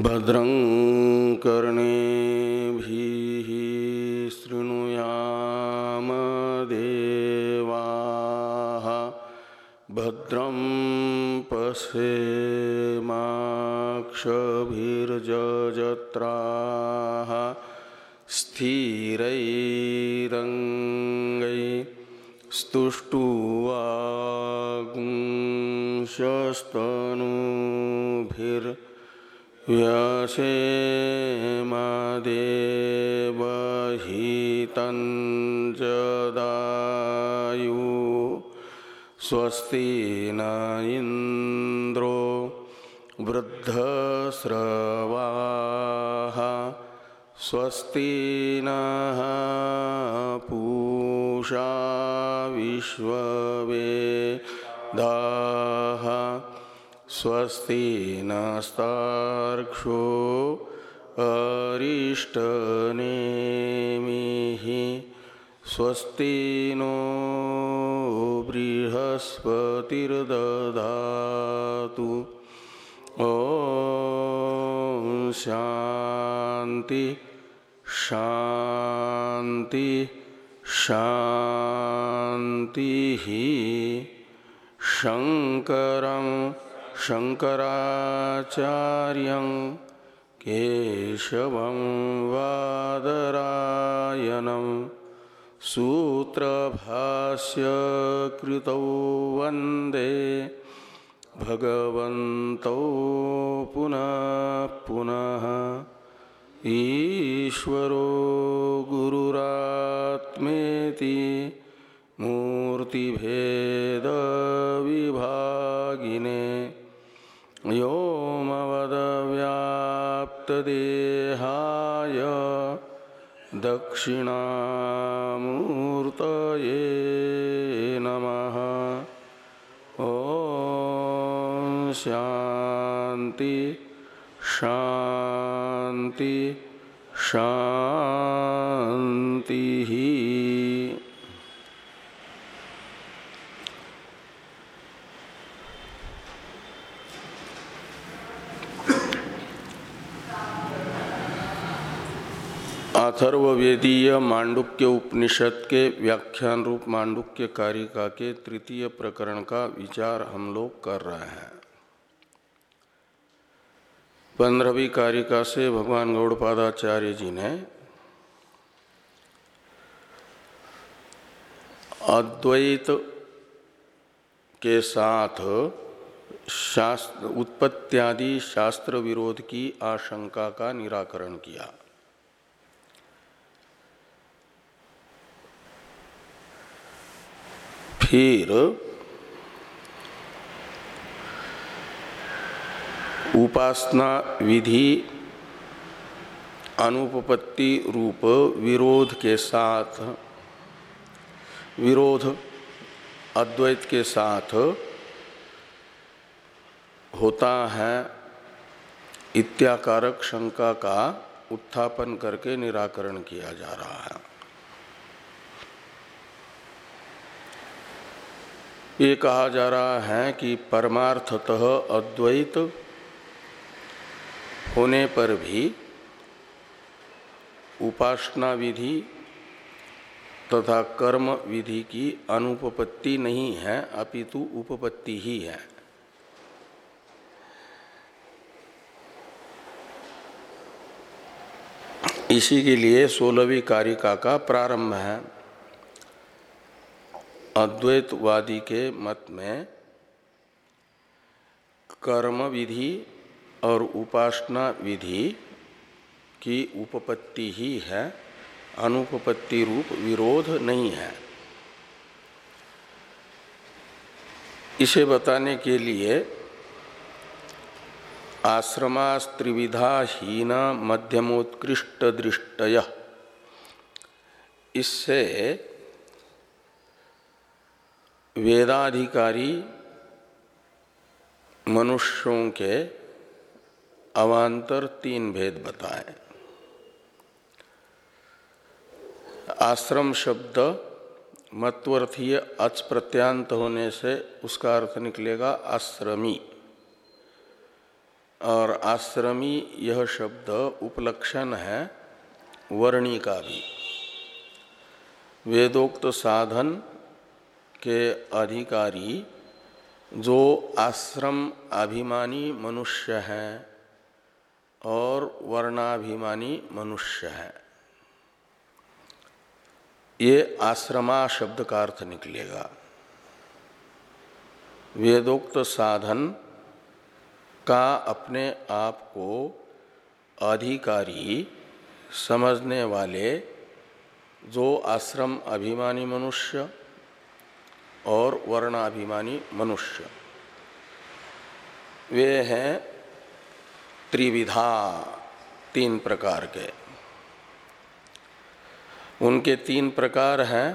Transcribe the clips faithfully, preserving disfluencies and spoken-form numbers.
भद्रं कर्णेभिः शृणुयाम देवाः भद्रं पश्येमाक्षभिर्यजत्राः स्थिरैरङ्गैस्तुष्ट्वागुंशस्तनूभिर् व्यसेमदेवहितं जदायु स्वस्ति न इंद्रो वृद्धस्रवाः स्वस्ति नः पूषा विश्ववेदाः स्वस्ति नस्तार्क्ष्यो अरिष्टनेमिः स्वस्ति नो बृहस्पतिर्दधातु ॐ शान्ति शान्ति शान्तिः। शंकरं शंकराचार्यं केशवं वादरायणं सूत्रभाष्य कृतौ वन्दे भगवन्तौ पुनः पुनः। ईश्वरो गुरुरात्मेति मूर्तिभेद विभागिने व्योमवद्व्याप्तदेहाय दक्षिणामूर्तये नमः। ॐ शान्ति शान्ति शान्तिः। अथर्ववेदीय मांडुक्य उपनिषद के व्याख्यान रूप मांडुक्य कारिका के तृतीय प्रकरण का विचार हम लोग कर रहे हैं। पंद्रहवीं कारिका से भगवान गौड़पादाचार्य जी ने अद्वैत के साथ शास्त्र उत्पत्त्यादि शास्त्र विरोध की आशंका का निराकरण किया। फिर उपासना विधि अनुपपत्ति रूप विरोध के साथ विरोध अद्वैत के साथ होता है इत्याकारक शंका का उत्थापन करके निराकरण किया जा रहा है। ये कहा जा रहा है कि परमार्थतः अद्वैत होने पर भी उपासना विधि तथा कर्म विधि की अनुपपत्ति नहीं है, अपितु उपपत्ति ही है। इसी के लिए सोलहवीं कारिका का प्रारंभ है। अद्वैतवादी के मत में कर्म विधि और उपासना विधि की उपपत्ति ही है, अनुपपत्ति रूप विरोध नहीं है। इसे बताने के लिए आश्रमास्त्रिविधा हीन मध्यमोत्कृष्ट दृष्टय, इससे वेदाधिकारी मनुष्यों के अवान्तर तीन भेद बताए। आश्रम शब्द मत्वर्थीय अच प्रत्यांत होने से उसका अर्थ निकलेगा आश्रमी, और आश्रमी यह शब्द उपलक्षण है वर्णी का भी। वेदोक्त साधन के अधिकारी जो आश्रम अभिमानी मनुष्य है और वर्णाभिमानी मनुष्य है, ये आश्रमा शब्द का अर्थ निकलेगा। वेदोक्त साधन का अपने आप को अधिकारी समझने वाले जो आश्रम अभिमानी मनुष्य और वर्णाभिमानी मनुष्य, वे हैं त्रिविधा, तीन प्रकार के। उनके तीन प्रकार हैं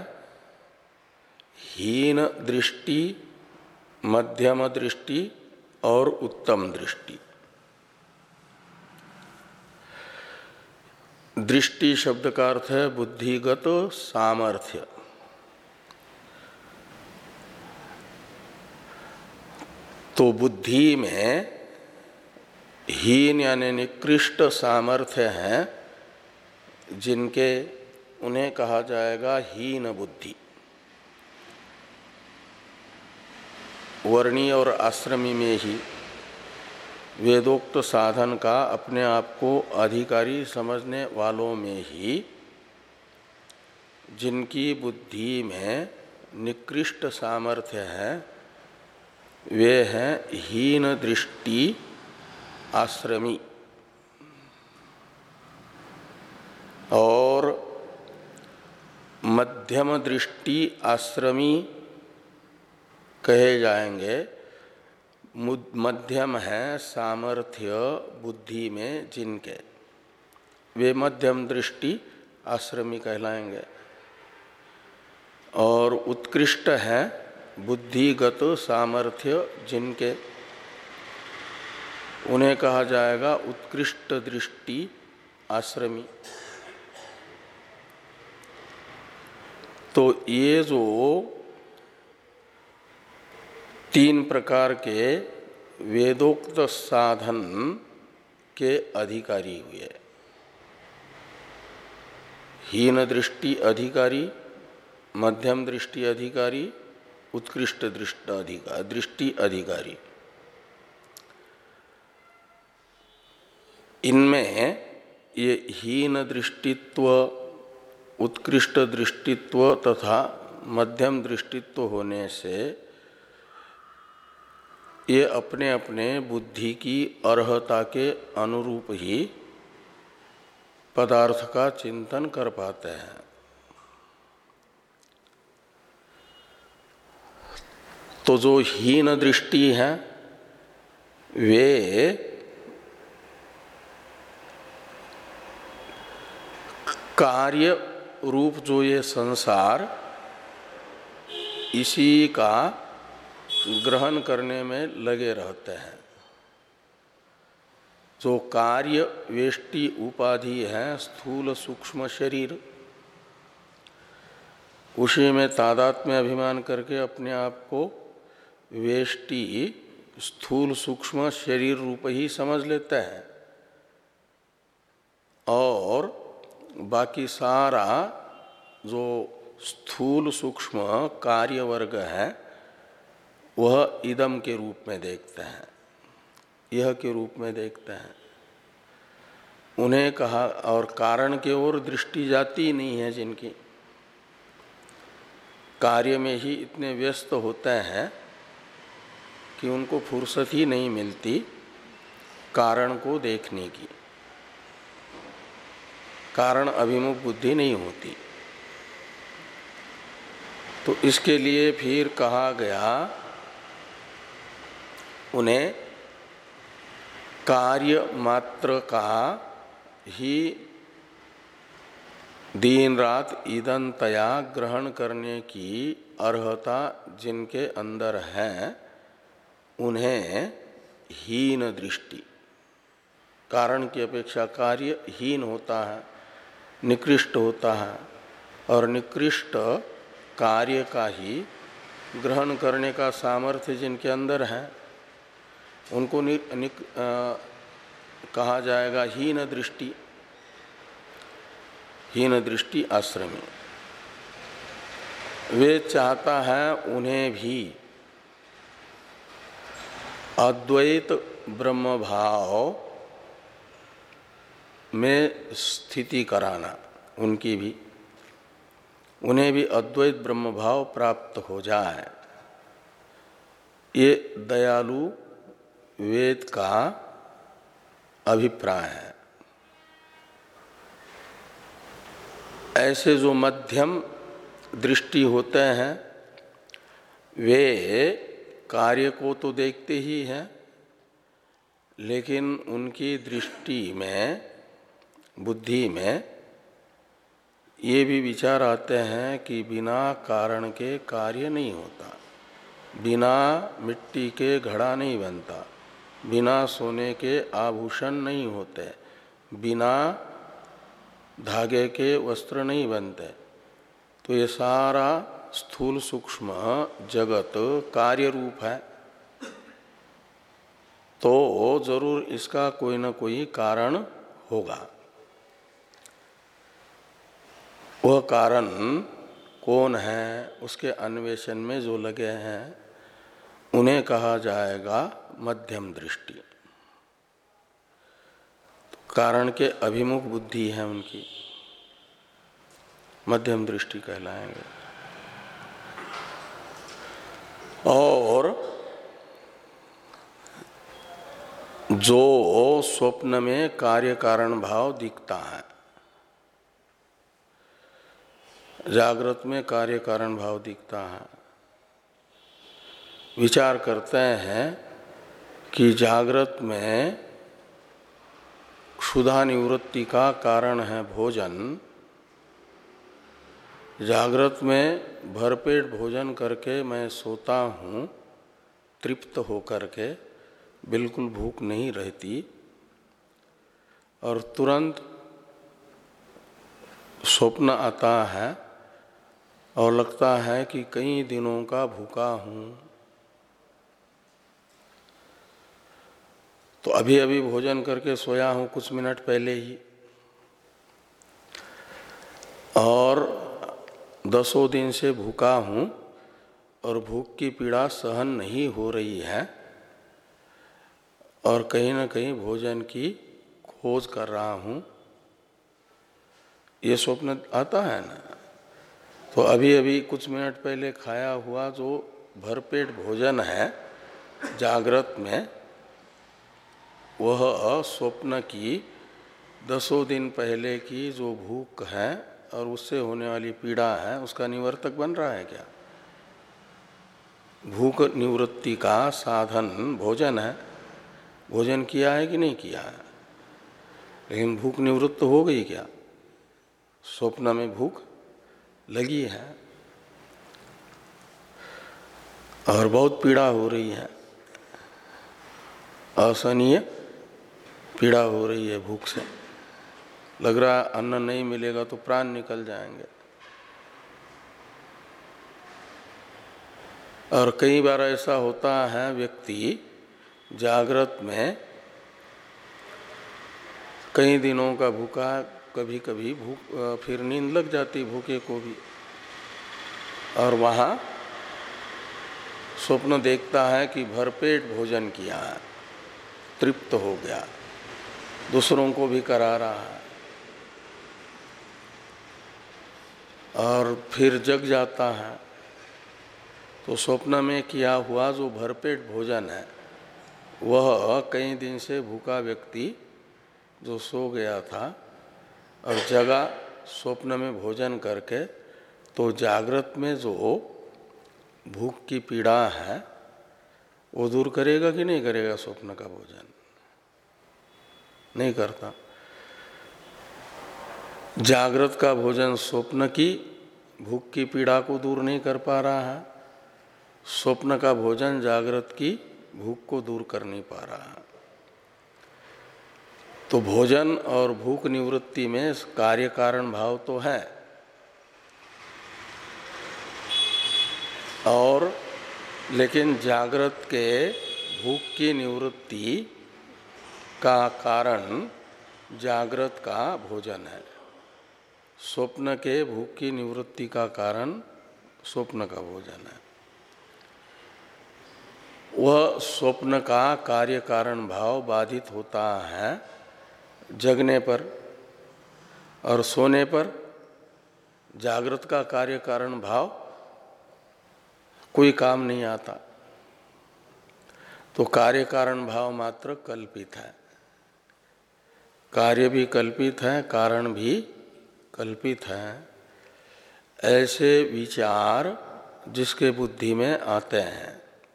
हीन दृष्टि, मध्यम दृष्टि और उत्तम दृष्टि। दृष्टि शब्द का अर्थ है बुद्धिगत सामर्थ्य। तो बुद्धि में हीन यानी निकृष्ट सामर्थ्य हैं जिनके, उन्हें कहा जाएगा हीन बुद्धि। वर्णी और आश्रमी में ही वेदोक्त साधन का अपने आप को अधिकारी समझने वालों में ही जिनकी बुद्धि में निकृष्ट सामर्थ्य है, वे हैं हीन दृष्टि आश्रमी। और मध्यम दृष्टि आश्रमी कहे जाएंगे। मध्यम है सामर्थ्य बुद्धि में जिनके, वे मध्यम दृष्टि आश्रमी कहलाएंगे। और उत्कृष्ट है बुद्धिगत सामर्थ्य जिनके, उन्हें कहा जाएगा उत्कृष्ट दृष्टि आश्रमी। तो ये जो तीन प्रकार के वेदोक्त साधन के अधिकारी हुए, हीन दृष्टि अधिकारी, मध्यम दृष्टि अधिकारी, उत्कृष्ट दृष्टि अधिकारी दृष्टि अधिकारी, इनमें ये हीन दृष्टित्व, उत्कृष्ट दृष्टित्व तथा मध्यम दृष्टित्व होने से ये अपने अपने बुद्धि की अर्हता के अनुरूप ही पदार्थ का चिंतन कर पाते हैं। तो जो हीन दृष्टि है वे कार्य रूप जो ये संसार, इसी का ग्रहण करने में लगे रहते हैं। जो कार्य वेष्टि उपाधि है स्थूल सूक्ष्म शरीर, उसी में तादात्म्य अभिमान करके अपने आप को वेष्टि स्थूल सूक्ष्म शरीर रूप ही समझ लेते हैं और बाकी सारा जो स्थूल सूक्ष्म कार्य वर्ग है वह इदम के रूप में देखते हैं, यह के रूप में देखते हैं। उन्हें कहा, और कारण के ओर दृष्टि जाती नहीं है जिनकी, कार्य में ही इतने व्यस्त होते हैं कि उनको फुर्सत ही नहीं मिलती कारण को देखने की, कारण अभिमुख बुद्धि नहीं होती। तो इसके लिए फिर कहा गया उन्हें कार्य मात्र का ही दिन रात ईदनतया ग्रहण करने की अर्हता जिनके अंदर है, उन्हें हीन दृष्टि, कारण की अपेक्षा कार्य हीन होता है, निकृष्ट होता है, और निकृष्ट कार्य का ही ग्रहण करने का सामर्थ्य जिनके अंदर है, उनको नि, निक, कहा जाएगा हीन दृष्टि, हीन दृष्टि आश्रमी। वे चाहता है उन्हें भी अद्वैत ब्रह्म भाव में स्थिति कराना, उनकी भी, उन्हें भी अद्वैत ब्रह्म भाव प्राप्त हो जाए। ये दयालु वेद का अभिप्राय है। ऐसे जो मध्यम दृष्टि होते हैं वे कार्य को तो देखते ही हैं, लेकिन उनकी दृष्टि में, बुद्धि में ये भी विचार आते हैं कि बिना कारण के कार्य नहीं होता, बिना मिट्टी के घड़ा नहीं बनता, बिना सोने के आभूषण नहीं होते, बिना धागे के वस्त्र नहीं बनते। तो ये सारा स्थूल सूक्ष्म जगत कार्य रूप है, तो जरूर इसका कोई न कोई कारण होगा। वह कारण कौन है, उसके अन्वेषण में जो लगे हैं उन्हें कहा जाएगा मध्यम दृष्टि। तो कारण के अभिमुख बुद्धि है उनकी, मध्यम दृष्टि कहलाएंगे। और जो स्वप्न में कार्य कारण भाव दिखता है, जागृत में कार्य कारण भाव दिखता है, विचार करते हैं कि जागृत में क्षुधा निवृत्ति का कारण है भोजन, जागृत में भरपेट भोजन करके मैं सोता हूँ तृप्त होकर के, बिल्कुल भूख नहीं रहती, और तुरंत स्वप्न आता है और लगता है कि कई दिनों का भूखा हूँ। तो अभी अभी भोजन करके सोया हूँ कुछ मिनट पहले ही, और दसों दिन से भूखा हूँ और भूख की पीड़ा सहन नहीं हो रही है, और कहीं न कहीं भोजन की खोज कर रहा हूँ। ये स्वप्न आता है ना। तो अभी अभी कुछ मिनट पहले खाया हुआ जो भरपेट भोजन है जागृत में, वह स्वप्न की दसों दिन पहले की जो भूख है और उससे होने वाली पीड़ा है, उसका निवर्तक बन रहा है क्या? भूख निवृत्ति का साधन भोजन है, भोजन किया है कि नहीं किया है, लेकिन भूख निवृत्त हो गई क्या? स्वप्न में भूख लगी है और बहुत पीड़ा हो रही है, असहनीय पीड़ा हो रही है भूख से, लग रहा है अन्न नहीं मिलेगा तो प्राण निकल जाएंगे। और कई बार ऐसा होता है, व्यक्ति जागृत में कई दिनों का भूखा, कभी कभी भूख, फिर नींद लग जाती भूखे को भी, और वहाँ स्वप्न देखता है कि भरपेट भोजन किया है, तृप्त हो गया, दूसरों को भी करा रहा है, और फिर जग जाता है। तो स्वप्न में किया हुआ जो भरपेट भोजन है, वह कई दिन से भूखा व्यक्ति जो सो गया था और जगा स्वप्न में भोजन करके, तो जागृत में जो भूख की पीड़ा है वो दूर करेगा कि नहीं करेगा? स्वप्न का भोजन नहीं करता। जागृत का भोजन स्वप्न की भूख की पीड़ा को दूर नहीं कर पा रहा है, स्वप्न का भोजन जागृत की भूख को दूर कर नहीं पा रहा है। तो भोजन और भूख निवृत्ति में कार्य कारण भाव तो है, और लेकिन जागृत के भूख की निवृत्ति का कारण जागृत का भोजन है, स्वप्न के भूख की निवृत्ति का कारण स्वप्न का भोजन है। वह स्वप्न का कार्य कारण भाव बाधित होता है जगने पर, और सोने पर जागृत का कार्य कारण भाव कोई काम नहीं आता। तो कार्य कारण भाव मात्र कल्पित है, कार्य भी कल्पित है, कारण भी कल्पित है। ऐसे विचार जिसके बुद्धि में आते हैं,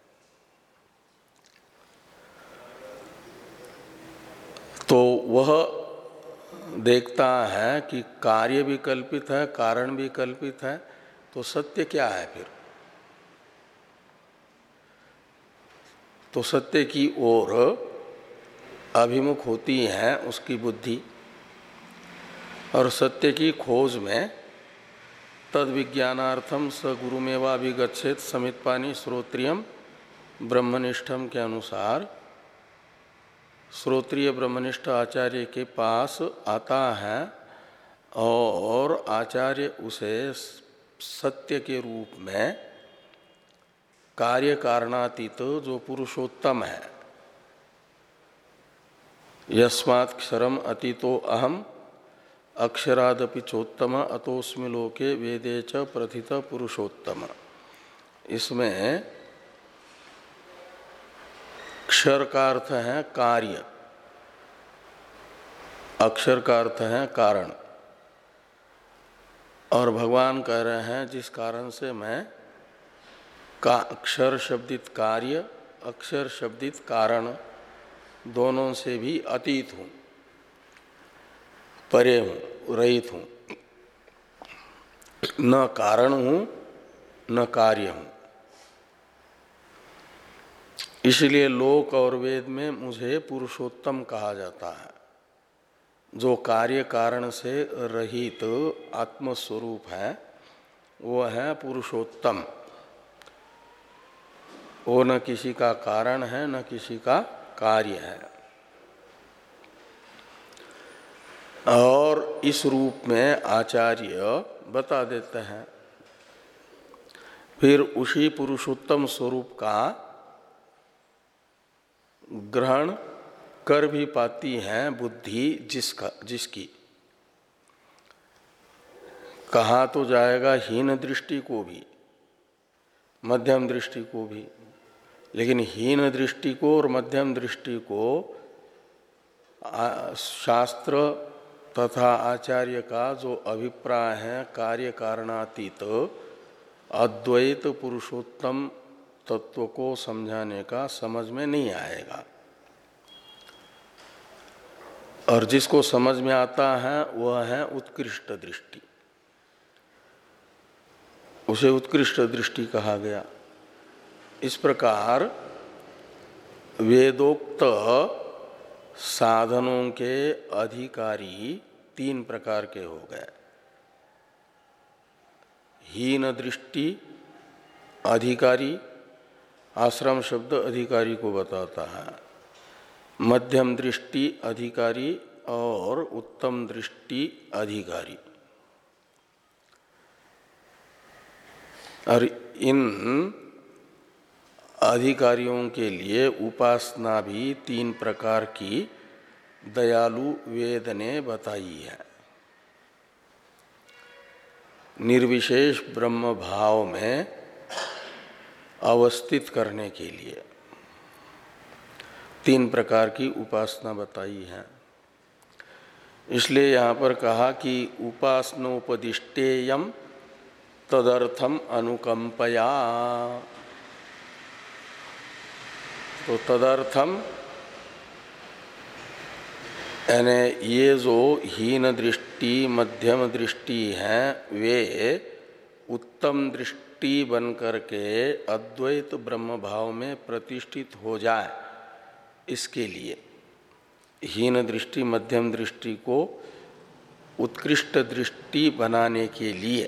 तो वह देखता है कि कार्य भी कल्पित है, कारण भी कल्पित है, तो सत्य क्या है फिर? तो सत्य की ओर अभिमुख होती है उसकी बुद्धि, और सत्य की खोज में तद विज्ञानार्थम स गुरुमेवाभिगच्छेत समित्पानि श्रोत्रियम ब्रह्मनिष्ठम के अनुसार श्रोत्रिय ब्रह्मनिष्ठ आचार्य के पास आता है, और आचार्य उसे सत्य के रूप में कार्य कारणातीत जो पुरुषोत्तम है, यस्मात् क्षरम अतीतो अहम अक्षरादपि चोत्तम अतोस्मि लोके वेदे च प्रथित पुरुषोत्तम, इसमें क्षर का अर्थ है कार्य, अक्षर का अर्थ है कारण, और भगवान कह रहे हैं जिस कारण से मैं का अक्षर शब्दित कार्य, अक्षर शब्दित कारण दोनों से भी अतीत हूँ, परे हूँ, रहित हूँ, न कारण हूँ न कार्य हूँ। इसलिए लोक और वेद में मुझे पुरुषोत्तम कहा जाता है। जो कार्य कारण से रहित आत्मस्वरूप है वो है पुरुषोत्तम। वो न किसी का कारण है न किसी का कार्य है, और इस रूप में आचार्य बता देते हैं। फिर उसी पुरुषोत्तम स्वरूप का ग्रहण कर भी पाती है बुद्धि जिसका जिसकी, कहा तो जाएगा हीन दृष्टि को भी, मध्यम दृष्टि को भी, लेकिन हीन दृष्टि को और मध्यम दृष्टि को शास्त्र तथा आचार्य का जो अभिप्राय है कार्य कारणातीत अद्वैत पुरुषोत्तम तत्व को समझाने का समझ में नहीं आएगा। और जिसको समझ में आता है वह है उत्कृष्ट दृष्टि, उसे उत्कृष्ट दृष्टि कहा गया। इस प्रकार वेदोक्त साधनों के अधिकारी तीन प्रकार के हो गए। हीन दृष्टि अधिकारी, आश्रम शब्द अधिकारी को बताता है, मध्यम दृष्टि अधिकारी और उत्तम दृष्टि अधिकारी। और इन अधिकारियों के लिए उपासना भी तीन प्रकार की दयालु वेद ने बताई है। निर्विशेष ब्रह्म भाव में अवस्थित करने के लिए तीन प्रकार की उपासना बताई है। इसलिए यहाँ पर कहा कि उपासनोपदिष्टेयम तदर्थम अनुकंपया। तो तदर्थम यानी ये जो हीन दृष्टि मध्यम दृष्टि हैं वे उत्तम दृष्टि बन करके अद्वैत ब्रह्म भाव में प्रतिष्ठित हो जाए, इसके लिए हीन दृष्टि मध्यम दृष्टि को उत्कृष्ट दृष्टि बनाने के लिए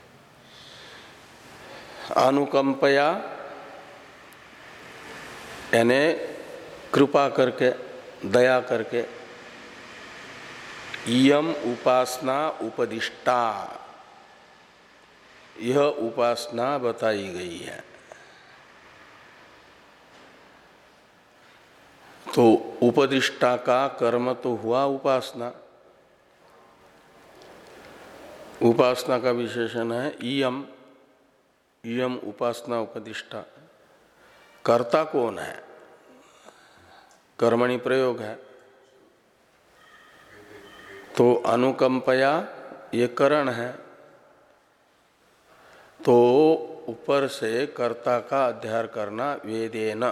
अनुकंपया यानी कृपा करके, दया करके। इयम उपासना उपदिष्टा, यह उपासना बताई गई है। तो उपदिष्टा का कर्म तो हुआ उपासना। उपासना का विशेषण है इयम, इयम उपासना उपदिष्टा। कर्ता कौन है? कर्मणि प्रयोग है। तो अनुकंपया ये करण है। तो ऊपर से कर्ता का अध्ययन करना वेदेन,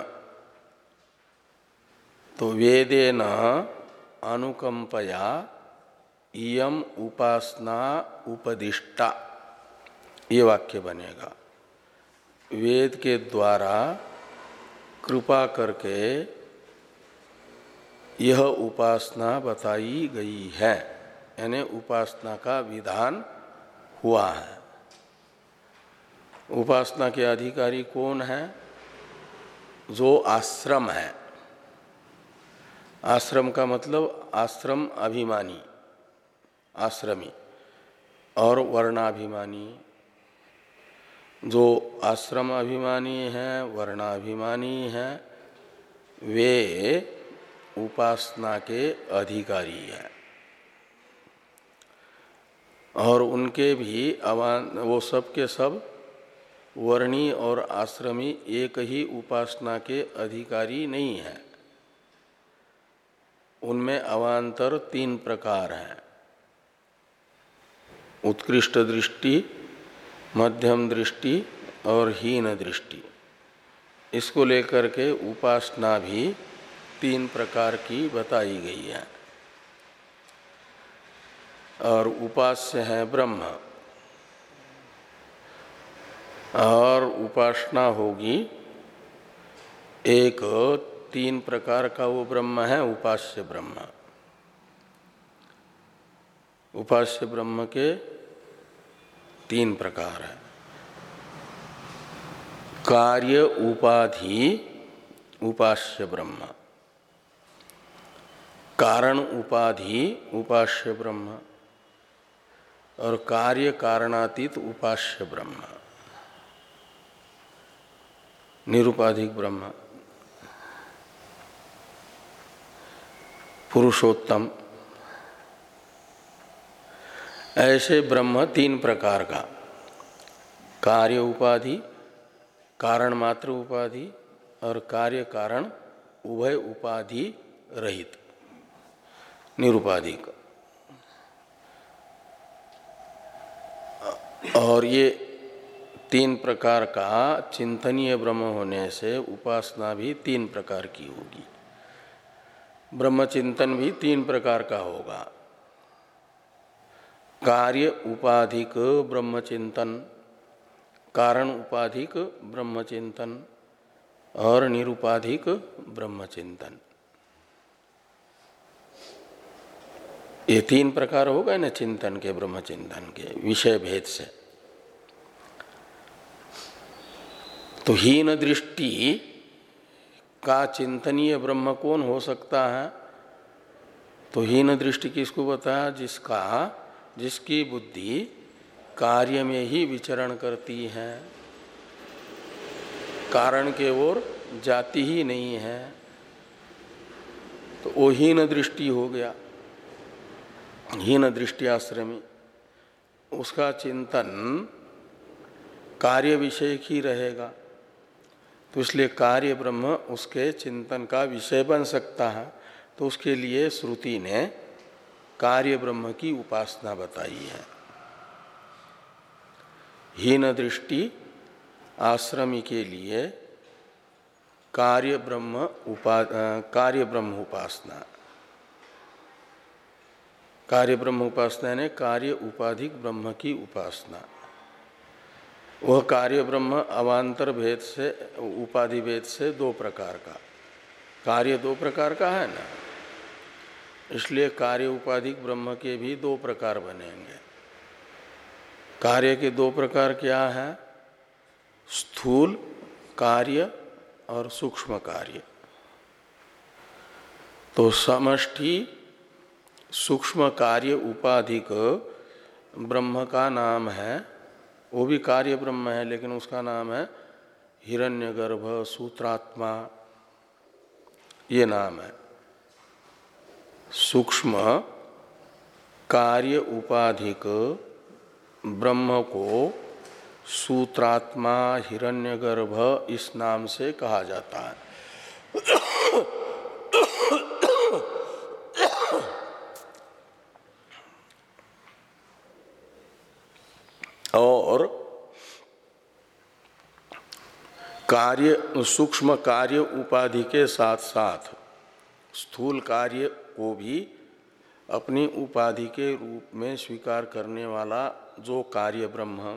तो वेदेन अनुकंपया इयम उपासना उपदिष्टा, ये वाक्य बनेगा। वेद के द्वारा कृपा करके यह उपासना बताई गई है, यानी उपासना का विधान हुआ है। उपासना के अधिकारी कौन है? जो आश्रम है। आश्रम का मतलब आश्रम अभिमानी, आश्रमी, और वर्णाभिमानी। जो आश्रम अभिमानी है, वर्णाभिमानी है, वे उपासना के अधिकारी हैं। और उनके भी अवान, वो सब के सब वर्णी और आश्रमी एक ही उपासना के अधिकारी नहीं है। उनमें अवान्तर तीन प्रकार हैं: उत्कृष्ट दृष्टि, मध्यम दृष्टि और हीन दृष्टि। इसको लेकर के उपासना भी तीन प्रकार की बताई गई है। और उपास्य है ब्रह्म, और उपासना होगी एक, तीन प्रकार का वो ब्रह्म है उपास्य ब्रह्म। उपास्य ब्रह्म के तीन प्रकार है। कार्य उपाधि उपास्य ब्रह्म, कारण उपाधि उपास्य ब्रह्म, और कार्य कारणातीत उपास्य ब्रह्म, निरुपाधिक ब्रह्म, पुरुषोत्तम। ऐसे ब्रह्म तीन प्रकार का: कार्य उपाधि, कारण मात्र उपाधि, और कार्य कारण उभय उपाधि रहित, निरुपाधिक। और ये तीन प्रकार का चिंतनीय ब्रह्म होने से उपासना भी तीन प्रकार की होगी। ब्रह्मचिंतन भी तीन प्रकार का होगा: कार्य उपाधिक ब्रह्मचिंतन, कारण उपाधिक ब्रह्मचिंतन, और निरुपाधिक ब्रह्मचिंतन। ये तीन प्रकार हो गए ना चिंतन के, ब्रह्मचिंतन के विषय भेद से। तो हीन दृष्टि का चिंतनीय ब्रह्म कौन हो सकता है? तो हीन दृष्टि किसको बताया? जिसका जिसकी बुद्धि कार्य में ही विचरण करती है, कारण के ओर जाती ही नहीं है, तो वो हीन दृष्टि हो गया, हीन दृष्टि आश्रमी। उसका चिंतन कार्य विषय ही रहेगा, तो इसलिए कार्य ब्रह्म उसके चिंतन का विषय बन सकता है। तो उसके लिए श्रुति ने कार्य ब्रह्म की उपासना बताई है। हीन दृष्टि आश्रमी के लिए कार्य ब्रह्म उपा कार्य ब्रह्म उपासना, कार्य ब्रह्म उपासना ने कार्य उपाधिक ब्रह्म की उपासना। वह कार्य ब्रह्म अवान्तर भेद से, उपाधि भेद से दो प्रकार का, कार्य दो प्रकार का है ना, इसलिए कार्य उपाधिक ब्रह्म के भी दो प्रकार बनेंगे। कार्य के दो प्रकार क्या है? स्थूल कार्य और सूक्ष्म कार्य। तो समष्टि सूक्ष्म कार्य उपाधिक ब्रह्म का नाम है, वो भी कार्य ब्रह्म है, लेकिन उसका नाम है हिरण्यगर्भ सूत्रात्मा, ये नाम है। सूक्ष्म कार्य उपाधिक ब्रह्म को सूत्रात्मा हिरण्यगर्भ इस नाम से कहा जाता है। और कार्य सूक्ष्म कार्य उपाधि के साथ साथ स्थूल कार्य को भी अपनी उपाधि के रूप में स्वीकार करने वाला जो कार्य ब्रह्म,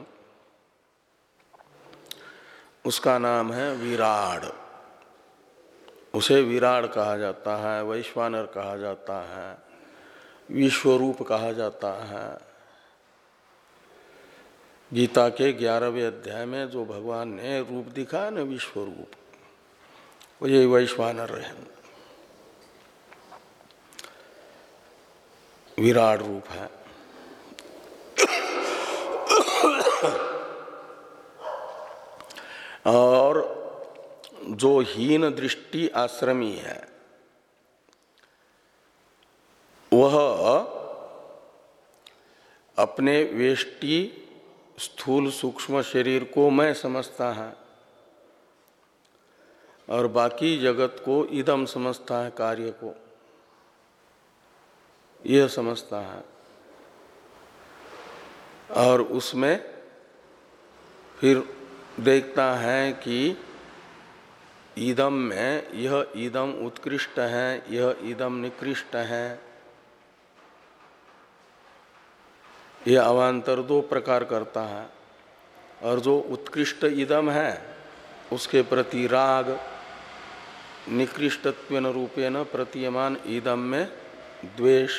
उसका नाम है विराड। उसे विराड कहा जाता है, वैश्वानर कहा जाता है, विश्वरूप कहा जाता है। गीता के ग्यारहवें अध्याय में जो भगवान ने रूप दिखा न विश्वरूप, वो ये वैश्वानर है, विराट रूप है। और जो हीन दृष्टि आश्रमी है वह अपने वेष्टि स्थूल सूक्ष्म शरीर को मैं समझता है और बाकी जगत को इदम समझता है, कार्य को यह समझता है। और उसमें फिर देखता है कि इदम में यह इदम उत्कृष्ट है, यह इदम निकृष्ट है। यह अवान्तर दो प्रकार करता है। और जो उत्कृष्ट इदम है उसके प्रति राग, निकृष्टत्वेन रूपेण प्रतीयमान इदम में द्वेष,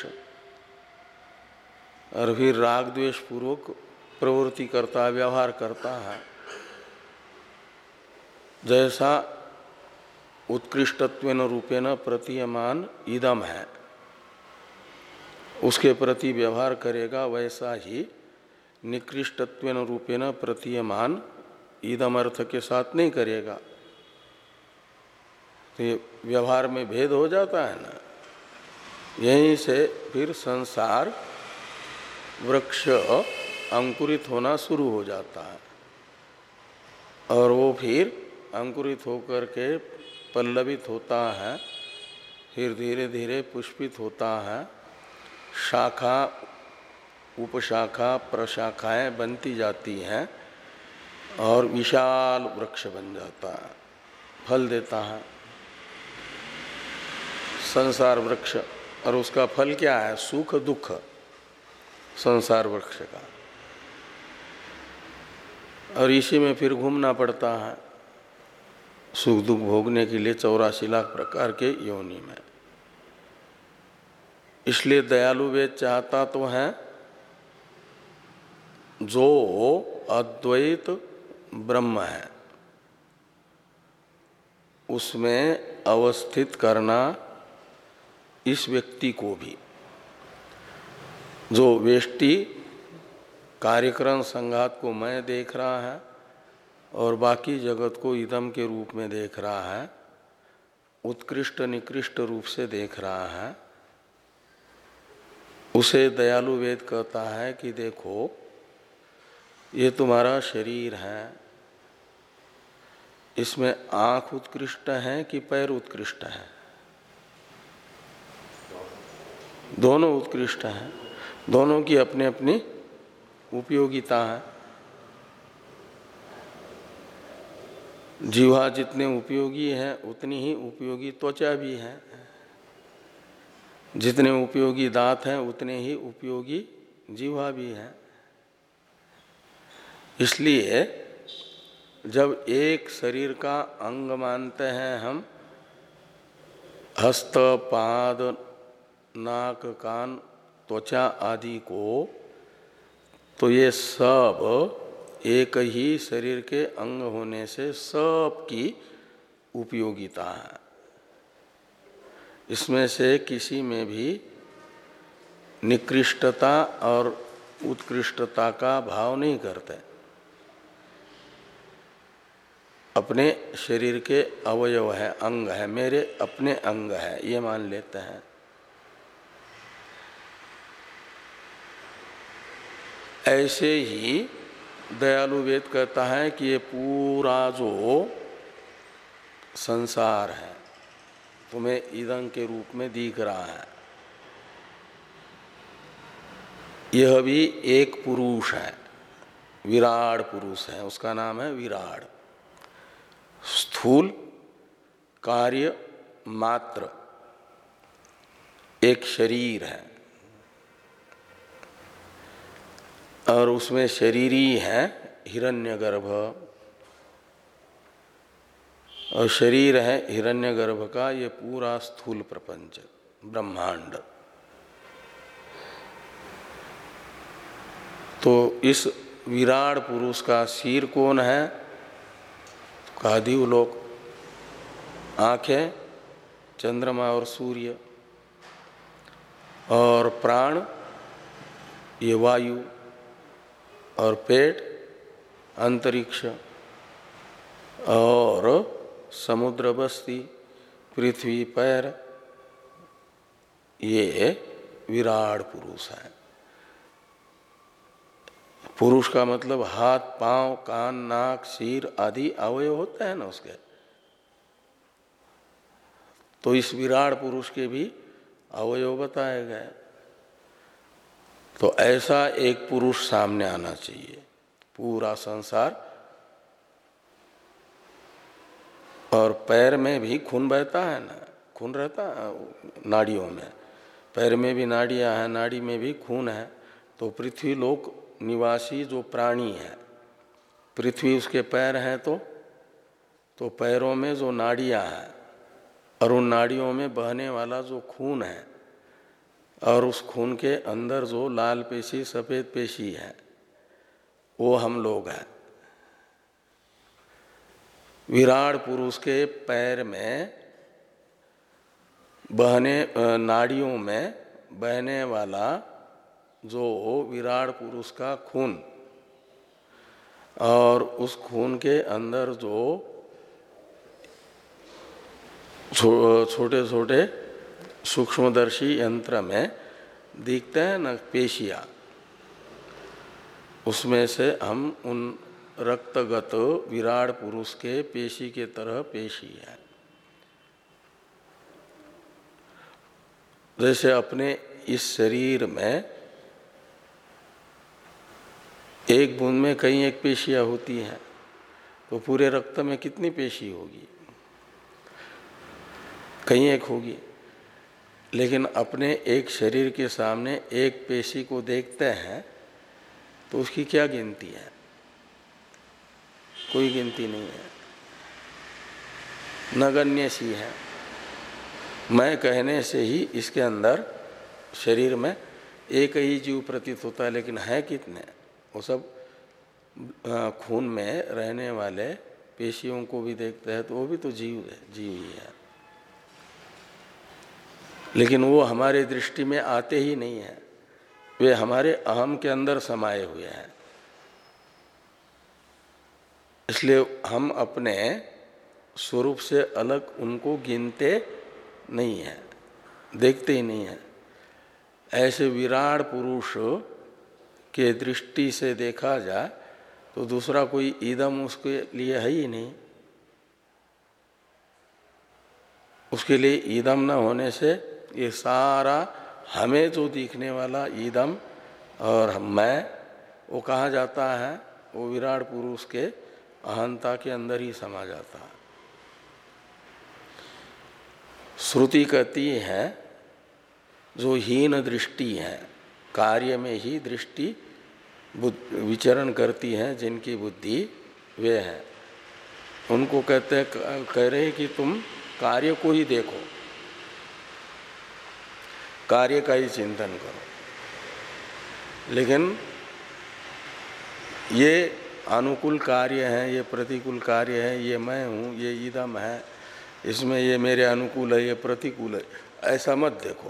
और फिर राग द्वेष पूर्वक प्रवृत्ति करता है, व्यवहार करता है। जैसा उत्कृष्टत्वेन रूपेण प्रतीयमान इदम है उसके प्रति व्यवहार करेगा, वैसा ही निकृष्टत्वेन रूपेण प्रतीयमान इदम अर्थ के साथ नहीं करेगा। तो ये व्यवहार में भेद हो जाता है ना। यहीं से फिर संसार वृक्ष अंकुरित होना शुरू हो जाता है और वो फिर अंकुरित होकर के पल्लवित होता है, फिर धीरे धीरे पुष्पित होता है, शाखा उपशाखा प्रशाखाएं बनती जाती हैं और विशाल वृक्ष बन जाता है, फल देता है संसार वृक्ष। और उसका फल क्या है? सुख दुख संसार वृक्ष का। और इसी में फिर घूमना पड़ता है सुख दुख भोगने के लिए चौरासी लाख प्रकार के योनि में। इसलिए दयालु वेद चाहता तो है जो अद्वैत ब्रह्म है उसमें अवस्थित करना इस व्यक्ति को भी, जो वेष्टि कार्यक्रम संघात को मैं देख रहा है और बाकी जगत को इदम के रूप में देख रहा है, उत्कृष्ट निकृष्ट रूप से देख रहा है, उसे दयालु वेद कहता है कि देखो ये तुम्हारा शरीर है, इसमें आँख उत्कृष्ट है कि पैर उत्कृष्ट है? दोनों उत्कृष्ट हैं, दोनों की अपनी अपनी उपयोगिता है। जीवा जितने उपयोगी है उतनी ही उपयोगी त्वचा भी है, जितने उपयोगी दांत हैं उतने ही उपयोगी जीवा भी है। इसलिए जब एक शरीर का अंग मानते हैं हम हस्त पाद नाक कान त्वचा आदि को, तो ये सब एक ही शरीर के अंग होने से सब की उपयोगिता है। इसमें से किसी में भी निकृष्टता और उत्कृष्टता का भाव नहीं करते। अपने शरीर के अवयव है, अंग है, मेरे अपने अंग है, ये मान लेते हैं। ऐसे ही दयालु वेद कहता है कि ये पूरा जो संसार है तुम्हें इदं के रूप में दिख रहा है, यह भी एक पुरुष है, विराट पुरुष है, उसका नाम है विराट। स्थूल कार्य मात्र एक शरीर है और उसमें शरीरी है हिरण्यगर्भ, और शरीर है हिरण्यगर्भ का ये पूरा स्थूल प्रपंच ब्रह्मांड। तो इस विराट पुरुष का सिर कौन है? कहा दिवलोक, आंखें चंद्रमा और सूर्य, और प्राण ये वायु, और पेट अंतरिक्ष, और समुद्र बस्ती पृथ्वी पैर, ये विराट पुरुष है। पुरुष का मतलब हाथ पांव कान नाक सिर आदि अवयव होते हैं ना उसके, तो इस विराट पुरुष के भी अवयव बताए गए। तो ऐसा एक पुरुष सामने आना चाहिए। पूरा संसार, और पैर में भी खून बहता है ना, खून रहता है नाड़ियों में, पैर में भी नाड़ियां हैं, नाड़ी में भी खून है। तो पृथ्वी लोक निवासी जो प्राणी है, पृथ्वी उसके पैर हैं, तो तो पैरों में जो नाड़ियां हैं और उन नाड़ियों में बहने वाला जो खून है, और उस खून के अंदर जो लाल पेशी सफ़ेद पेशी है, वो हम लोग हैं। विराट पुरुष के पैर में बहने नाड़ियों में बहने वाला जो विराट पुरुष का खून, और उस खून के अंदर जो छोटे छोटे सूक्ष्मदर्शी यंत्र में दिखते हैं न पेशियां, उसमें से हम उन रक्तगत विराट पुरुष के पेशी के तरह पेशी है। जैसे अपने इस शरीर में एक बूंद में कई एक पेशियां होती हैं, तो पूरे रक्त में कितनी पेशी होगी? कई एक होगी। लेकिन अपने एक शरीर के सामने एक पेशी को देखते हैं तो उसकी क्या गिनती है? कोई गिनती नहीं है, नगण्य सी है। मैं कहने से ही इसके अंदर शरीर में एक ही जीव प्रतीत होता है, लेकिन है कितने? वो सब खून में रहने वाले पेशियों को भी देखते हैं तो वो भी तो जीव है, जीव ही है, लेकिन वो हमारे दृष्टि में आते ही नहीं है, वे हमारे अहम के अंदर समाये हुए हैं। इसलिए हम अपने स्वरूप से अलग उनको गिनते नहीं हैं, देखते ही नहीं हैं। ऐसे विराट पुरुष के दृष्टि से देखा जाए तो दूसरा कोई ईदम उसके लिए है ही नहीं। उसके लिए ईदम न होने से ये सारा हमें जो दिखने वाला ईदम और मैं, वो कहाँ जाता है? वो विराट पुरुष के अहंता के अंदर ही समा जाता है। श्रुति कहती है जो हीन दृष्टि है, कार्य में ही दृष्टि विचरण करती है जिनकी बुद्धि, वे हैं, उनको कहते कह रहे कि तुम कार्य को ही देखो, कार्य का ही चिंतन करो। लेकिन ये अनुकूल कार्य है, ये प्रतिकूल कार्य है, ये मैं हूँ, ये ईदम है, इसमें ये मेरे अनुकूल है, ये प्रतिकूल है, ऐसा मत देखो।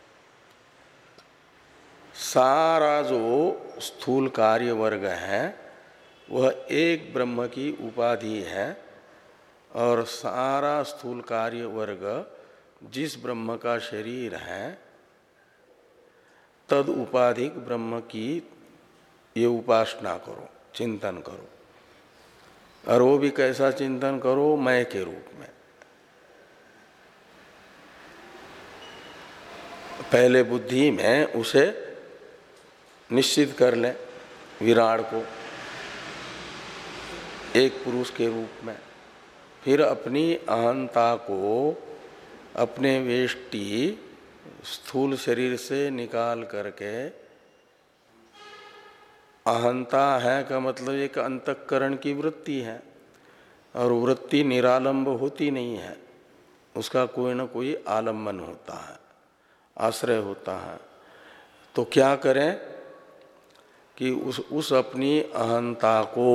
सारा जो स्थूल कार्य वर्ग है वह एक ब्रह्म की उपाधि है, और सारा स्थूल कार्य वर्ग जिस ब्रह्म का शरीर है तद उपाधिक ब्रह्म की ये उपासना करो, चिंतन करो। और वो भी कैसा चिंतन करो? मैं के रूप में। पहले बुद्धि में उसे निश्चित कर ले, विराट को एक पुरुष के रूप में। फिर अपनी अहंता को अपने वेष्टि स्थूल शरीर से निकाल करके, अहंता है का मतलब एक अंतःकरण की वृत्ति है, और वृत्ति निरालंब होती नहीं है, उसका कोई न कोई आलम्बन होता है, आश्रय होता है। तो क्या करें कि उस उस अपनी अहंता को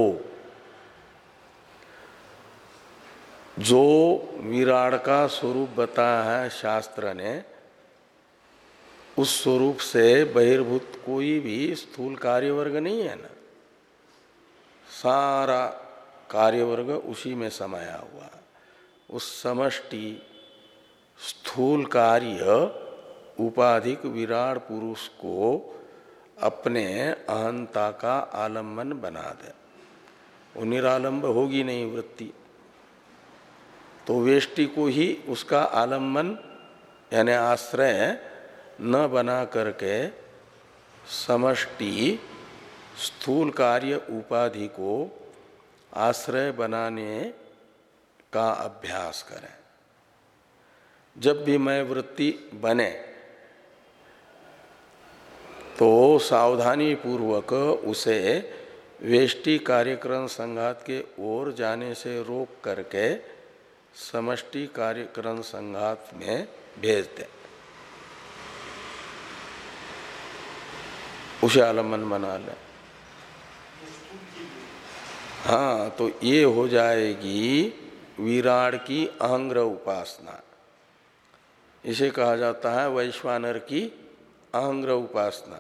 जो विराट का स्वरूप बताया है शास्त्र ने, उस स्वरूप से बहिर्भूत कोई भी स्थूल कार्यवर्ग नहीं है ना, सारा कार्यवर्ग उसी में समाया हुआ है। उस समष्टि स्थूल कार्य उपाधिक विराट पुरुष को अपने अहंता का आलम्बन बना दे, वो निरालंब होगी नहीं वृत्ति। तो वेष्टि को ही उसका आलम्बन यानी आश्रय न बना करके समष्टि स्थूल कार्य उपाधि को आश्रय बनाने का अभ्यास करें। जब भी मैं वृत्ति बने तो सावधानी पूर्वक उसे वेष्टि कार्यक्रम संघात के ओर जाने से रोक करके समष्टि कार्यक्रम संघात में भेज दे, उसे आलम्बन बना ले। हाँ, तो ये हो जाएगी विराट की अहंग्रह उपासना। इसे कहा जाता है वैश्वानर की अहंग्रह उपासना।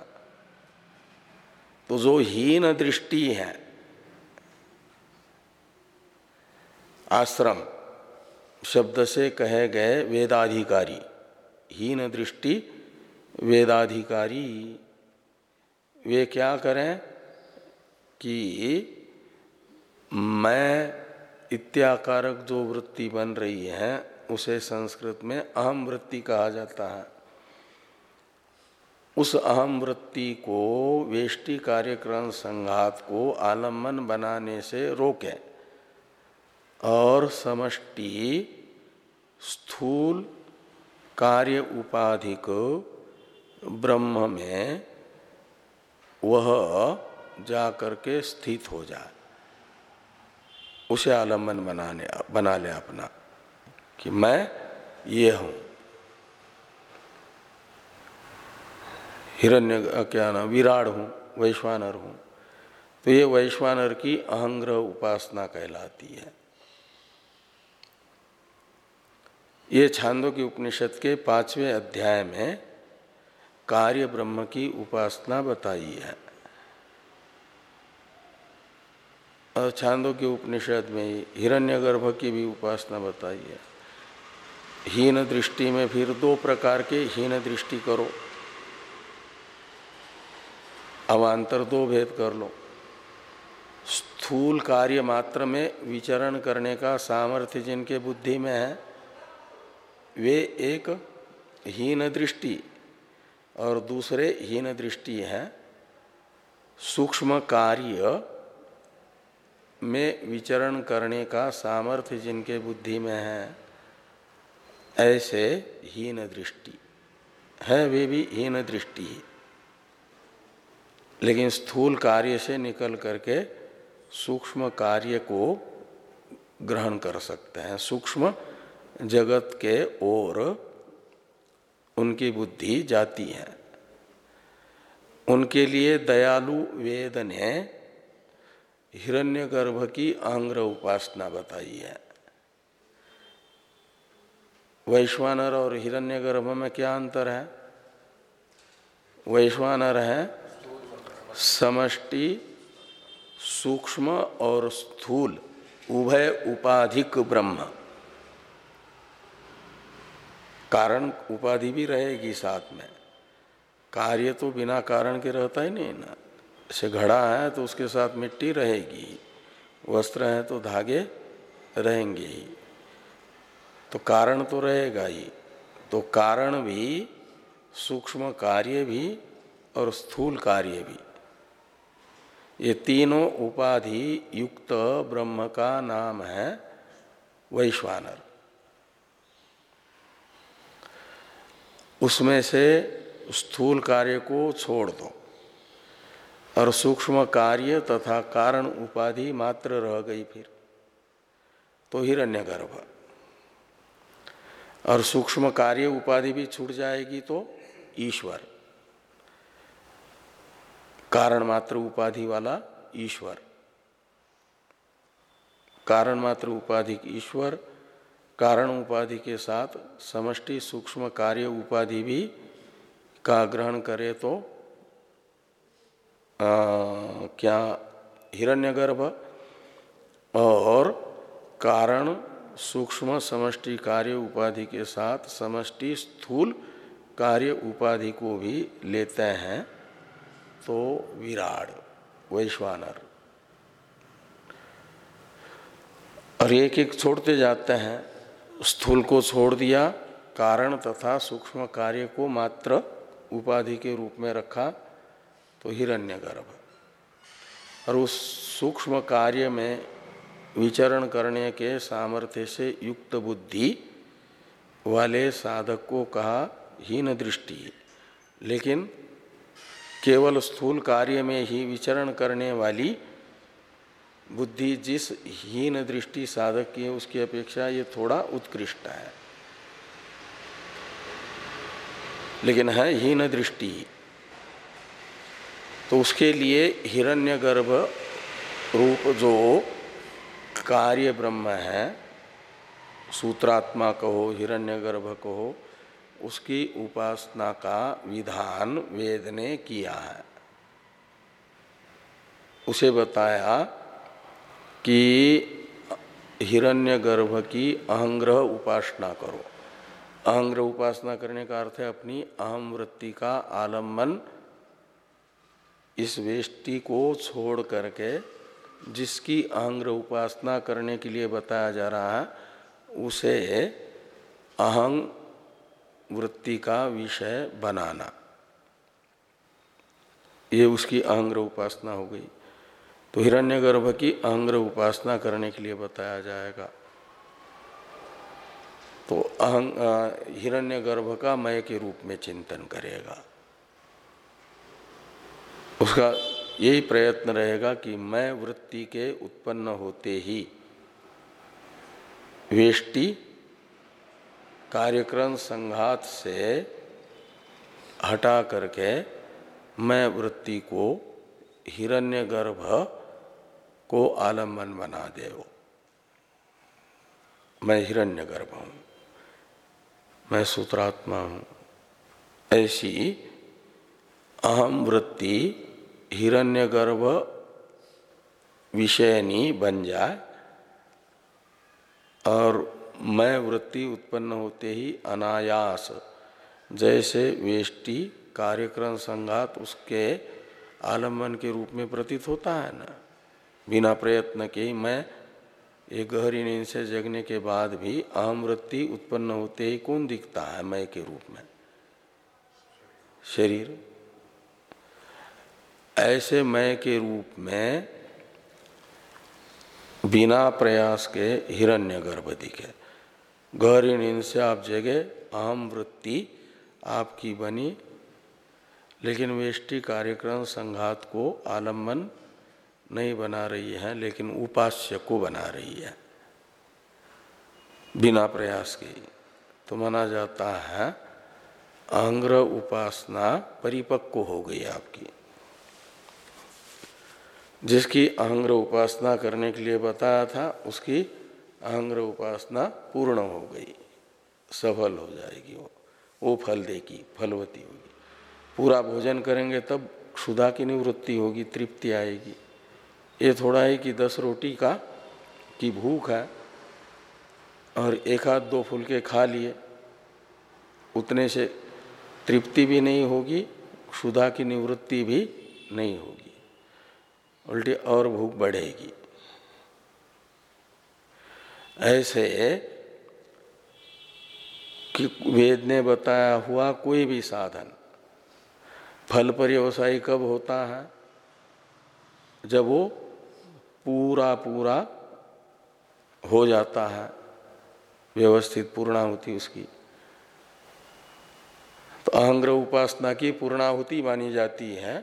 तो जो हीन दृष्टि है, आश्रम शब्द से कहे गए वेदाधिकारी, हीन दृष्टि वेदाधिकारी, वे क्या करें कि मैं इत्याकारक जो वृत्ति बन रही है उसे संस्कृत में अहम वृत्ति कहा जाता है। उस अहम वृत्ति को वेष्टि कार्यक्रम संघात को आलम्बन बनाने से रोके और समष्टि स्थूल कार्य उपाधिक ब्रह्म में वह जा करके स्थित हो जाए, उसे आलम्बन बनाने बना ले अपना कि मैं ये हूं। हिरण्य क्या नाम, विराट हूं, वैश्वानर हूं। तो ये वैश्वानर की अहंग्रह उपासना कहलाती है। ये छांदोग्य उपनिषद के पांचवें अध्याय में कार्य ब्रह्म की उपासना बताई है। और छांदोग्य उपनिषद में हिरण्यगर्भ की भी उपासना बताई है। हीन दृष्टि में फिर दो प्रकार के हीन दृष्टि करो, अवान्तर दो भेद कर लो। स्थूल कार्य मात्र में विचरण करने का सामर्थ्य जिनके बुद्धि में है वे एक हीन दृष्टि, और दूसरे हीन दृष्टि है सूक्ष्म कार्य में विचरण करने का सामर्थ्य जिनके बुद्धि में है, ऐसे हीन दृष्टि है, वे भी हीन दृष्टि ही, लेकिन स्थूल कार्य से निकल करके सूक्ष्म कार्य को ग्रहण कर सकते हैं। सूक्ष्म जगत के ओर उनकी बुद्धि जाती है। उनके लिए दयालु वेद ने हिरण्यगर्भ की अहंग्रह उपासना बताई है। वैश्वानर और हिरण्यगर्भ में क्या अंतर है? वैश्वानर है समष्टि सूक्ष्म और स्थूल उभय उपाधिक ब्रह्म। कारण उपाधि भी रहेगी साथ में, कार्य तो बिना कारण के रहता ही नहीं ना। जैसे घड़ा है तो उसके साथ मिट्टी रहेगी, वस्त्र है तो धागे रहेंगे ही, तो कारण तो रहेगा ही। तो कारण भी, सूक्ष्म कार्य भी और स्थूल कार्य भी, ये तीनों उपाधि युक्त ब्रह्म का नाम है वैश्वानर। उसमें से स्थूल कार्य को छोड़ दो और सूक्ष्म कार्य तथा कारण उपाधि मात्र रह गई, फिर तो हिरण्यगर्भ। और सूक्ष्म कार्य उपाधि भी छूट जाएगी तो ईश्वर, कारण मात्र उपाधि वाला ईश्वर। कारण मात्र उपाधि ईश्वर, कारण उपाधि के साथ समष्टि सूक्ष्म कार्य उपाधि भी का ग्रहण करे तो आ, क्या हिरण्यगर्भ, और कारण सूक्ष्म समष्टि कार्य उपाधि के साथ समष्टि स्थूल कार्य उपाधि को भी लेते हैं तो विराट वैश्वानर। और एक एक छोड़ते जाते हैं, स्थूल को छोड़ दिया, कारण तथा सूक्ष्म कार्य को मात्र उपाधि के रूप में रखा तो हिरण्यगर्भ। और उस सूक्ष्म कार्य में विचरण करने के सामर्थ्य से युक्त बुद्धि वाले साधक को कहा हीन दृष्टि। लेकिन केवल स्थूल कार्य में ही विचरण करने वाली बुद्धि जिस हीन दृष्टि साधक की है, उसकी अपेक्षा ये थोड़ा उत्कृष्ट है, लेकिन है हीन दृष्टि। तो उसके लिए हिरण्यगर्भ रूप जो कार्य ब्रह्म है, सूत्रात्मा कहो हिरण्यगर्भ कहो, उसकी उपासना का विधान वेद ने किया है। उसे बताया कि हिरण्यगर्भ की अहंग्रह उपासना करो। अहंग्रह उपासना करने का अर्थ है अपनी अहम वृत्ति का आलम्बन इस वेष्टि को छोड़ करके जिसकी अहंग्रह उपासना करने के लिए बताया जा रहा है, उसे अहं वृत्ति का विषय बनाना, ये उसकी अहंग्रह उपासना हो गई। तो हिरण्यगर्भ की अहंग्रह उपासना करने के लिए बताया जाएगा। तो अहं हिरण्यगर्भ का मय के रूप में चिंतन करेगा। उसका यही प्रयत्न रहेगा कि मैं वृत्ति के उत्पन्न होते ही वेष्टि कार्यक्रम संघात से हटा करके मैं वृत्ति को हिरण्यगर्भ को आलम्बन बना दे। वो मैं हिरण्यगर्भ हूँ, मैं सूत्रात्मा हूँ, ऐसी अहम वृत्ति हिरण्यगर्भ विषयनी बन जाए और मैं वृत्ति उत्पन्न होते ही अनायास, जैसे वेष्टि कार्यक्रम संघात उसके आलम्बन के रूप में प्रतीत होता है ना, बिना प्रयत्न के। मैं एक गहरी नींद से जगने के बाद भी अहम वृत्ति उत्पन्न होते ही कौन दिखता है मैं के रूप में? शरीर। ऐसे मैं के रूप में बिना प्रयास के हिरण्यगर्भ दिखे। गहरी नींद से आप जगे, अहम वृत्ति आपकी बनी, लेकिन वेष्टि कार्यक्रम संघात को आलम्बन नहीं बना रही है, लेकिन उपास्य को बना रही है बिना प्रयास के। तो माना जाता है अहंग्रह उपासना परिपक्व हो गई आपकी। जिसकी अहंग्रह उपासना करने के लिए बताया था, उसकी अहंग्रह उपासना पूर्ण हो गई। सफल हो जाएगी, वो वो फल देगी, फलवती होगी। पूरा भोजन करेंगे तब क्षुधा की निवृत्ति होगी, तृप्ति आएगी। ये थोड़ा है कि दस रोटी का की भूख है और एक आध दो फुलके खा लिए, उतने से तृप्ति भी नहीं होगी, क्षुधा की निवृत्ति भी नहीं होगी, उल्टी और भूख बढ़ेगी। ऐसे कि वेद ने बताया हुआ कोई भी साधन फल पर्यवसायी कब होता है? जब वो पूरा पूरा हो जाता है, व्यवस्थित पूर्णाहुति उसकी। तो अहंग्रह उपासना की पूर्णाहुति मानी जाती है,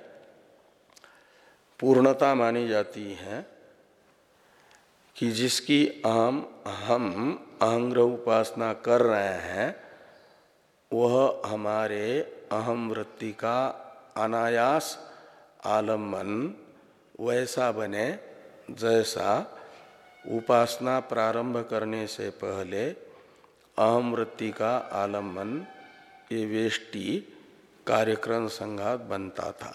पूर्णता मानी जाती है कि जिसकी हम हम अहंग्रह उपासना कर रहे हैं वह हमारे अहम वृत्ति का अनायास आलम्बन वैसा बने जैसा उपासना प्रारंभ करने से पहले अहम वृत्ति का आलम्बन ये वेष्टि कार्यक्रम संघात बनता था।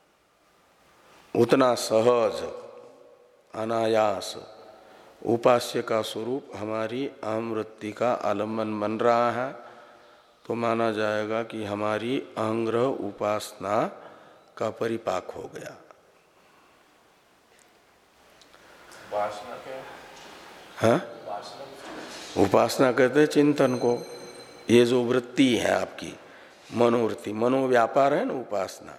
उतना सहज अनायास उपास्य का स्वरूप हमारी अहम वृत्ति का आलम्बन बन रहा है, तो माना जाएगा कि हमारी अहंग्रह उपासना का परिपाक हो गया। उपासना क्या? हाँ, उपासना कहते हैं चिंतन को। ये जो वृत्ति है आपकी मनोवृत्ति, मनोव्यापार है ना उपासना,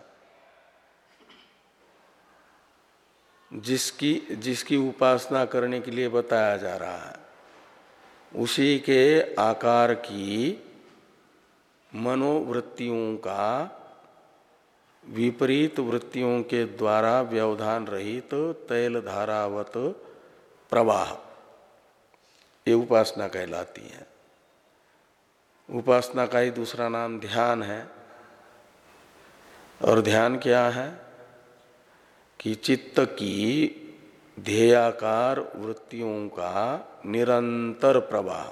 जिसकी जिसकी उपासना करने के लिए बताया जा रहा है उसी के आकार की मनोवृत्तियों का विपरीत वृत्तियों के द्वारा व्यवधान रहित तैल धारावत प्रवाह, ये उपासना कहलाती है। उपासना का ही दूसरा नाम ध्यान है। और ध्यान क्या है कि चित्त की ध्येयाकार वृत्तियों का निरंतर प्रवाह।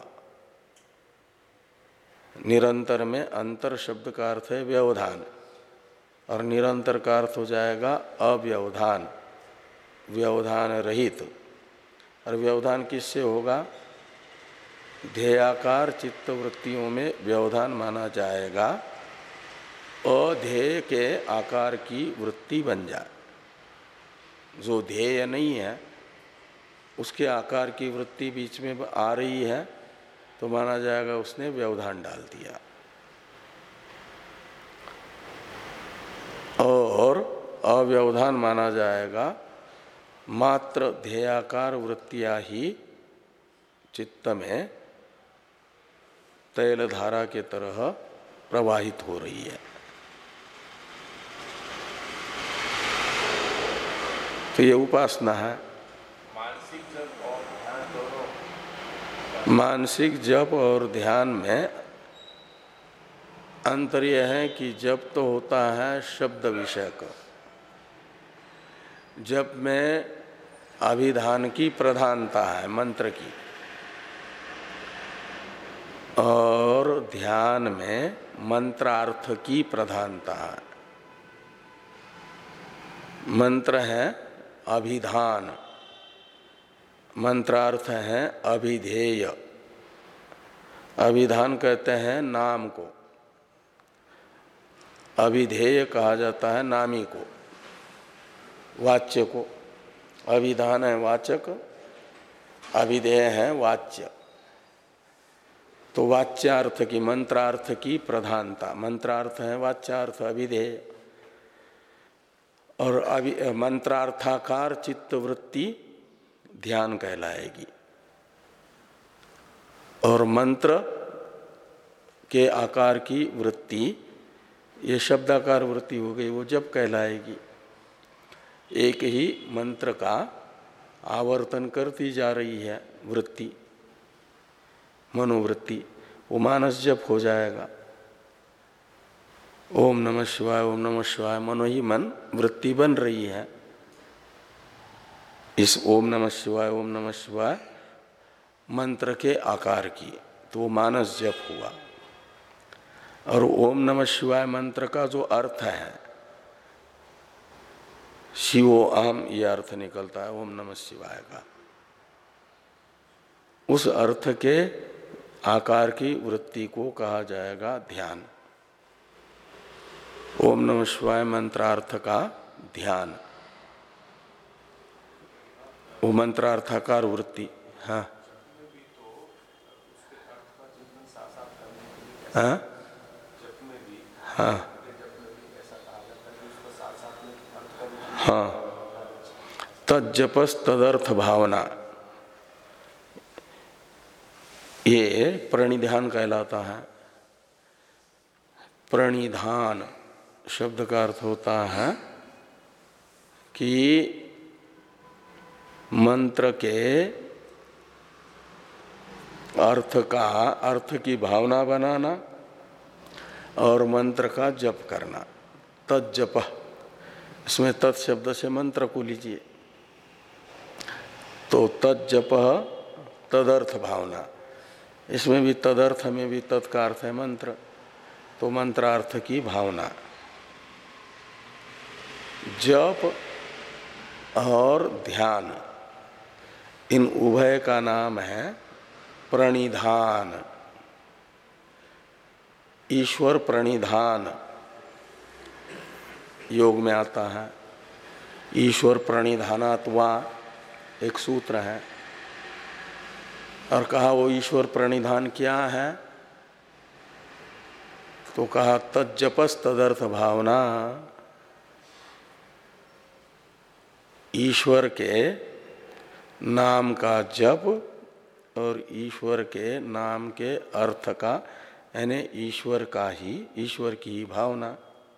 निरंतर में अंतर शब्द का अर्थ है व्यवधान, और निरंतर का अर्थ हो जाएगा अव्यवधान, व्यवधान रहित। और व्यवधान किससे होगा? ध्येयाकार चित्त वृत्तियों में व्यवधान माना जाएगा अध्येय के आकार की वृत्ति बन जाए। जो ध्येय नहीं है उसके आकार की वृत्ति बीच में आ रही है तो माना जाएगा उसने व्यवधान डाल दिया। और अव्यवधान माना जाएगा मात्र ध्येयाकार वृत्तियां ही चित्त में तैल धारा के तरह प्रवाहित हो रही है। तो ये उपासना है। मानसिक जप और ध्यान दोनों, मानसिक जप और ध्यान में अंतर यह है कि जप तो होता है शब्द विषय का, जप में अभिधान की प्रधानता है, मंत्र की, और ध्यान में मंत्रार्थ की प्रधानता है। मंत्र है अभिधान, मंत्रार्थ है अभिधेय। अभिधान कहते हैं नाम को, अभिधेय कहा जाता है नामी को, वाच्य को। अभिधान है वाचक, अभिधेय है वाच्य। तो वाच्यार्थ की, मंत्रार्थ की प्रधानता, मंत्रार्थ है वाच्यार्थ अभिधेय। और अभि मंत्रार्थाकार चित्त वृत्ति ध्यान कहलाएगी। और मंत्र के आकार की वृत्ति ये शब्दाकार वृत्ति हो गई, वो जप कहलाएगी। एक ही मंत्र का आवर्तन करती जा रही है वृत्ति, मनोवृत्ति, वो मानस जप हो जाएगा। ओम नमः शिवाय, ओम नमः शिवाय, मनो ही मन वृत्ति बन रही है। इस ओम नमः शिवाय, ओम नमः शिवाय मंत्र के आकार की, तो मानस जप हुआ। और ओम नमः शिवाय मंत्र का जो अर्थ है, शिवो आम, ये अर्थ निकलता है ओम नमः शिवाय का। उस अर्थ के आकार की वृत्ति को कहा जाएगा ध्यान। ओम नमः शिवाय मंत्रार्थ का ध्यान, वो मंत्रार्थाकार वृत्ति। हाँ हाँ हाँ हाँ, तज्जपस तदर्थ भावना, ये प्रणिधान कहलाता है। प्रणिधान शब्द का अर्थ होता है कि मंत्र के अर्थ का, अर्थ की भावना बनाना और मंत्र का जप करना। तज्जप, इसमें तत् शब्द से मंत्र को लीजिए, तो तज्जप तदर्थ भावना, इसमें भी तदर्थ में भी तत् का अर्थ है मंत्र, तो मंत्रार्थ की भावना। जप और ध्यान, इन उभय का नाम है प्रणिधान। ईश्वर प्रणिधान योग में आता है। ईश्वर प्रणिधानात्वा एक सूत्र है। और कहा वो ईश्वर प्रणिधान क्या है, तो कहा तज्जपस तदर्थ भावना। ईश्वर के नाम का जप और ईश्वर के नाम के अर्थ का, यानी ईश्वर का ही, ईश्वर की ही भावना,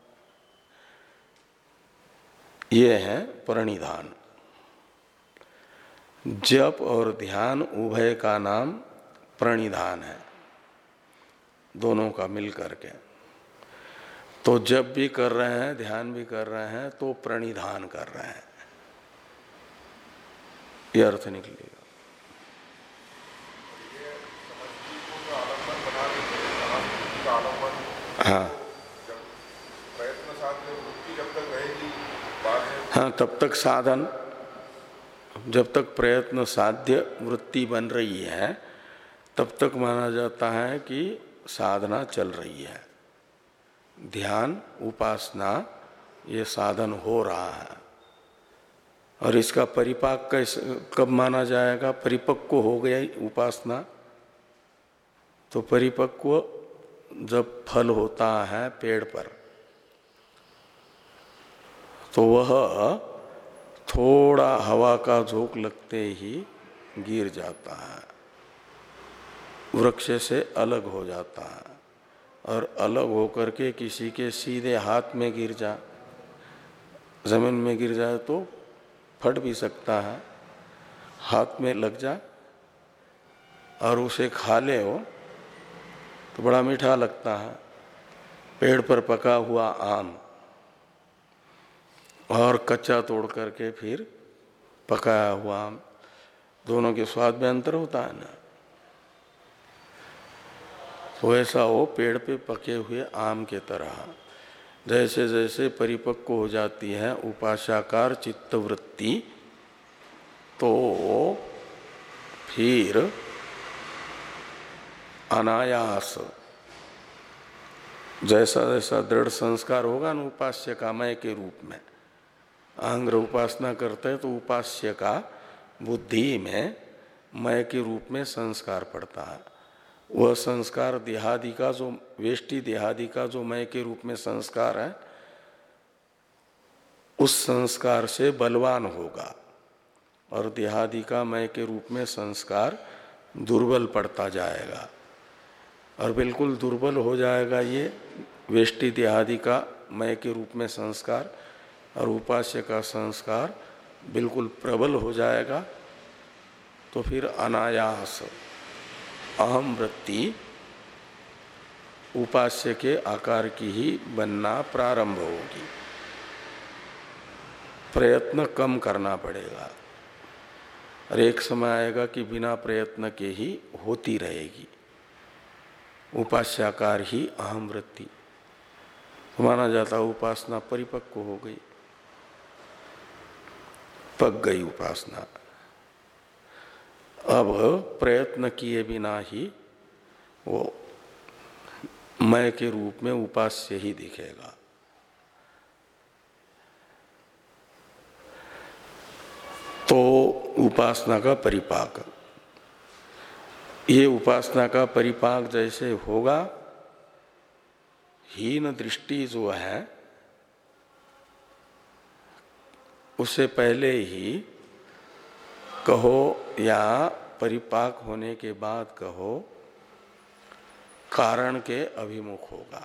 ये है प्रणिधान। जप और ध्यान उभय का नाम प्रणिधान है, दोनों का मिल करके। तो जप भी कर रहे हैं, ध्यान भी कर रहे हैं, तो प्रणिधान कर रहे हैं, ये अर्थ निकलेगा। हाँ हाँ, तब तक साधन, जब तक प्रयत्न साध्य वृत्ति बन रही है तब तक माना जाता है कि साधना चल रही है। ध्यान उपासना ये साधन हो रहा है। और इसका परिपाक कैसे, कब माना जाएगा? परिपक्व हो गया उपासना, तो परिपक्व जब फल होता है पेड़ पर, तो वह थोड़ा हवा का झोंक लगते ही गिर जाता है, वृक्ष से अलग हो जाता है। और अलग होकर के किसी के सीधे हाथ में गिर जा, जमीन में गिर जाए तो फट भी सकता है, हाथ में लग जा और उसे खा ले हो तो बड़ा मीठा लगता है। पेड़ पर पका हुआ आम और कच्चा तोड़ करके फिर पकाया हुआ आम, दोनों के स्वाद में अंतर होता है ना। तो ऐसा हो पेड़ पे पके हुए आम के तरह, जैसे जैसे परिपक्व हो जाती है उपासाकार चित्तवृत्ति, तो फिर अनायास जैसा जैसा दृढ़ संस्कार होगा न उपास्य का मय के रूप में, आंग्र उपासना करते हैं तो उपास्य का बुद्धि में मय के रूप में संस्कार पड़ता है। वह संस्कार देहादि का जो वेष्टि देहादि का जो मय के रूप में संस्कार है, उस संस्कार से बलवान होगा और देहादि का मय के रूप में संस्कार दुर्बल पड़ता जाएगा। और बिल्कुल दुर्बल हो जाएगा ये वेष्टि देहादि का मय के रूप में संस्कार, और उपास्य का संस्कार बिल्कुल प्रबल हो जाएगा। तो फिर अनायास अहम वृत्ति उपास्य के आकार की ही बनना प्रारंभ होगी। प्रयत्न कम करना पड़ेगा और एक समय आएगा कि बिना प्रयत्न के ही होती रहेगी। उपास्याकार ही अहम वृत्ति, माना जाता उपासना परिपक्व हो गई, पक गई उपासना। अब प्रयत्न किए बिना ही वो मैं के रूप में उपास्य ही दिखेगा। तो उपासना का परिपाक, ये उपासना का परिपाक जैसे होगा, हीन दृष्टि जो है उससे पहले ही कहो या परिपाक होने के बाद कहो, कारण के अभिमुख होगा,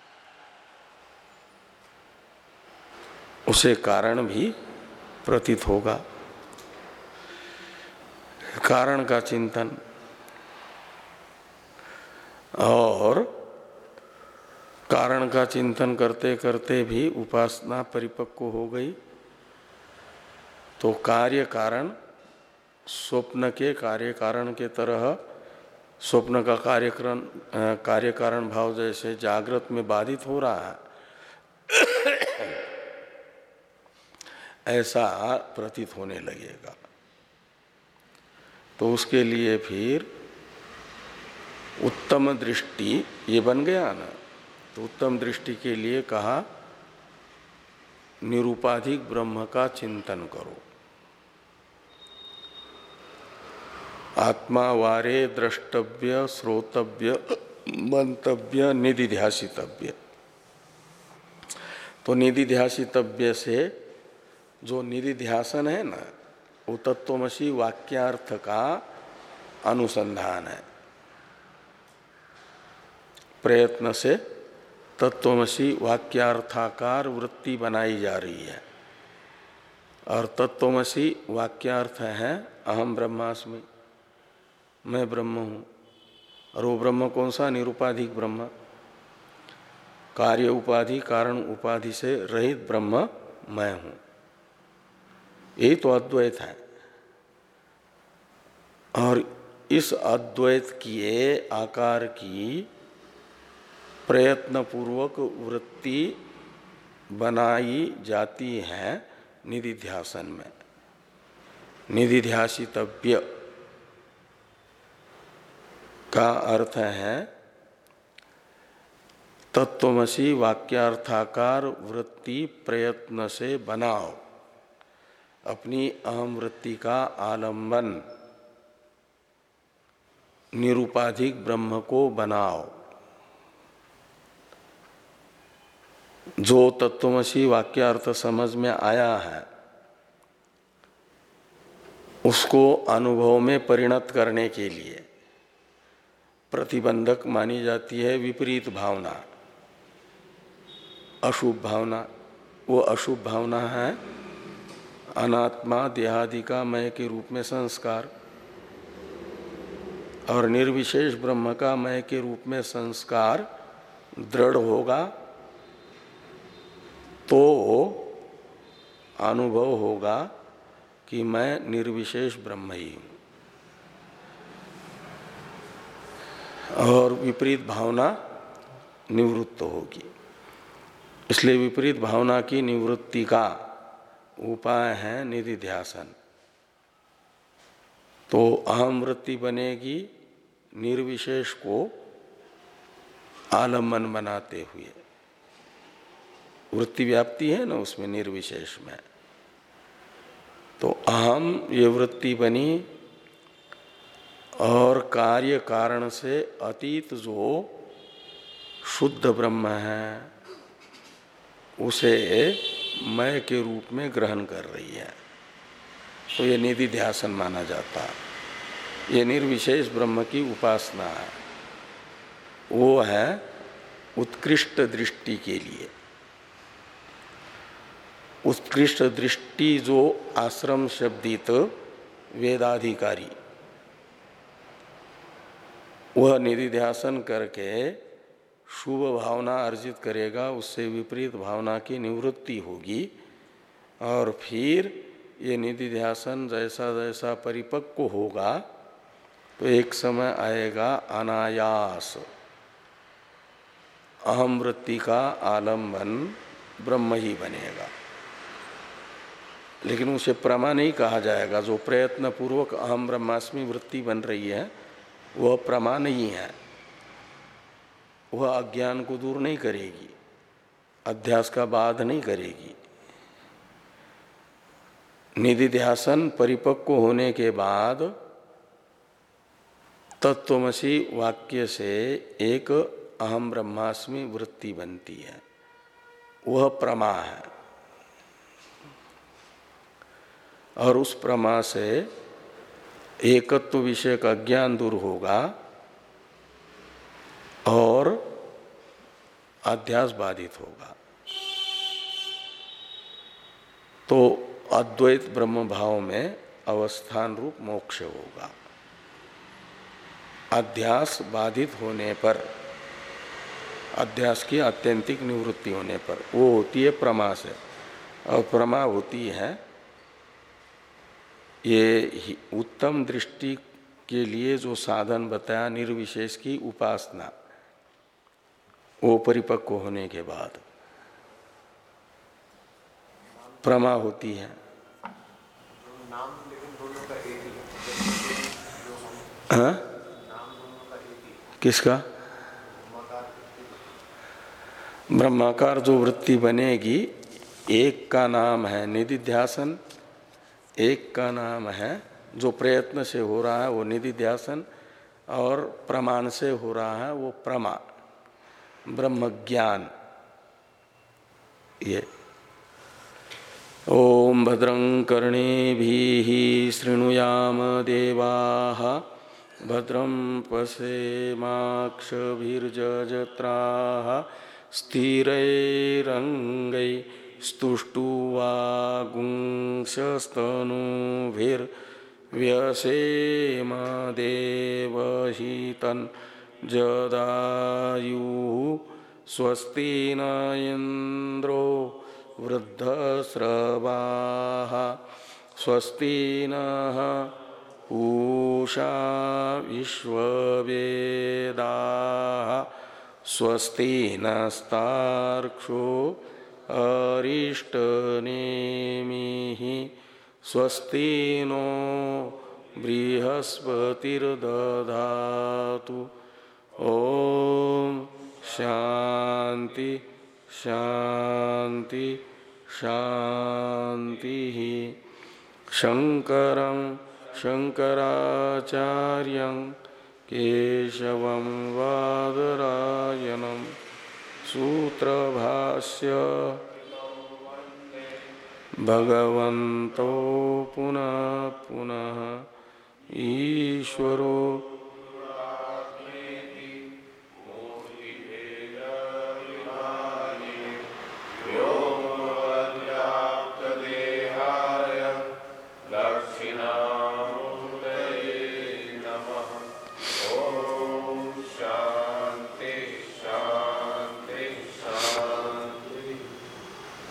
उसे कारण भी प्रतीत होगा। कारण का चिंतन, और कारण का चिंतन करते करते भी उपासना परिपक्व हो गई, तो कार्य कारण स्वप्न के कार्य कारण के तरह, स्वप्न का कार्यकरण कार्य कारण भाव जैसे जागृत में बाधित हो रहा है, ऐसा प्रतीत होने लगेगा। तो उसके लिए फिर उत्तम दृष्टि ये बन गया ना, तो उत्तम दृष्टि के लिए कहा निरूपाधिक ब्रह्म का चिंतन करो। आत्मा वारे द्रष्टव्य, श्रोतव्य, मंतव्य, निधिध्यासितव्य। तो निधिध्यासितव्य से जो निधिध्यासन है ना, वो तत्वमसि वाक्यार्थ का अनुसंधान है। प्रयत्न से तत्वमसि वाक्यार्थाकार वृत्ति बनाई जा रही है, और तत्वमसि वाक्यार्थ है अहम ब्रह्मास्मि, मैं ब्रह्म हूँ। और वो ब्रह्म कौन सा? निरूपाधिक ब्रह्म, कार्य उपाधि कारण उपाधि से रहित ब्रह्म मैं हूँ। यही तो अद्वैत है। और इस अद्वैत किए आकार की प्रयत्न पूर्वक वृत्ति बनाई जाती है निधिध्यासन में। निधिध्यासितव्य का अर्थ है तत्वमसि वाक्यार्थाकार वृत्ति प्रयत्न से बनाओ, अपनी अहम वृत्ति का आलंबन निरूपाधिक ब्रह्म को बनाओ। जो तत्वमसि वाक्यार्थ समझ में आया है उसको अनुभव में परिणत करने के लिए प्रतिबंधक मानी जाती है विपरीत भावना, अशुभ भावना। वो अशुभ भावना है अनात्मा देहादि का मय के रूप में संस्कार, और निर्विशेष ब्रह्म का मय के रूप में संस्कार दृढ़ होगा तो अनुभव होगा कि मैं निर्विशेष ब्रह्म ही हूँ। और विपरीत भावना निवृत्त होगी। इसलिए विपरीत भावना की निवृत्ति का उपाय है निधिध्यासन। तो अहम वृत्ति बनेगी निर्विशेष को आलम्बन बनाते हुए। वृत्ति व्याप्ति है ना उसमें, निर्विशेष में। तो अहम ये वृत्ति बनी, और कार्य कारण से अतीत जो शुद्ध ब्रह्म है उसे मैं के रूप में ग्रहण कर रही है। तो ये निधिध्यासन माना जाता है। ये निर्विशेष ब्रह्म की उपासना है, वो है उत्कृष्ट दृष्टि के लिए। उत्कृष्ट दृष्टि जो आश्रम शब्दित वेदाधिकारी, वह निधिध्यासन करके शुभ भावना अर्जित करेगा, उससे विपरीत भावना की निवृत्ति होगी। और फिर ये निधिध्यासन जैसा जैसा परिपक्व होगा तो एक समय आएगा अनायास अहम वृत्ति का आलम्बन ब्रह्म ही बनेगा, लेकिन उसे प्रमा नहीं कहा जाएगा। जो प्रयत्न पूर्वक अहम ब्रह्मास्मि वृत्ति बन रही है वह प्रमा नहीं है, वह अज्ञान को दूर नहीं करेगी, अध्यास का बाध नहीं करेगी। निधिध्यासन परिपक्व होने के बाद तत्त्वमसि वाक्य से एक अहम ब्रह्मास्मि वृत्ति बनती है, वह प्रमा है। और उस प्रमा से एकत्व विषय का ज्ञान दूर होगा और अध्यास बाधित होगा, तो अद्वैत ब्रह्म भाव में अवस्थान रूप मोक्ष होगा। अध्यास बाधित होने पर, अध्यास की आत्यंतिक निवृत्ति होने पर वो होती है प्रमा से। और प्रमा होती है ये उत्तम दृष्टि के लिए जो साधन बताया निर्विशेष की उपासना, वो परिपक्व होने के बाद प्रमा होती है। नाम लेकिन दोनों का एक ही हाँ? नाम दोनों का एक ही। किसका? ब्रह्माकार जो वृत्ति बनेगी, एक का नाम है निधिध्यासन, एक का नाम है जो प्रयत्न से हो रहा है वो निधिध्यासन, और प्रमाण से हो रहा है वो प्रमा ब्रह्म ज्ञान। ये ओम भद्रं कर्णेभिः शृणुयाम देवाः भद्रं पश्येमाक्षभिर्यजत्राः स्थिरैरङ्गैस्तुष्टुवागुंसस्तनूभिर्व्यसेम देवहितं जदायुः स्वस्ति न इन्द्रो वृद्धस्रवाः स्वस्ति नः पूषा विश्ववेदाः स्वस्ति नस्तार्क्ष्यो अरिष्टनेमिः स्वस्ति नो बृहस्पतिर्दधातु। ओम शांति शांति शांति। शंकरं शंकराचार्यं केशवं वादरायणं सूत्रभाष्य भगवन्तो पुनः पुनः ईश्वरो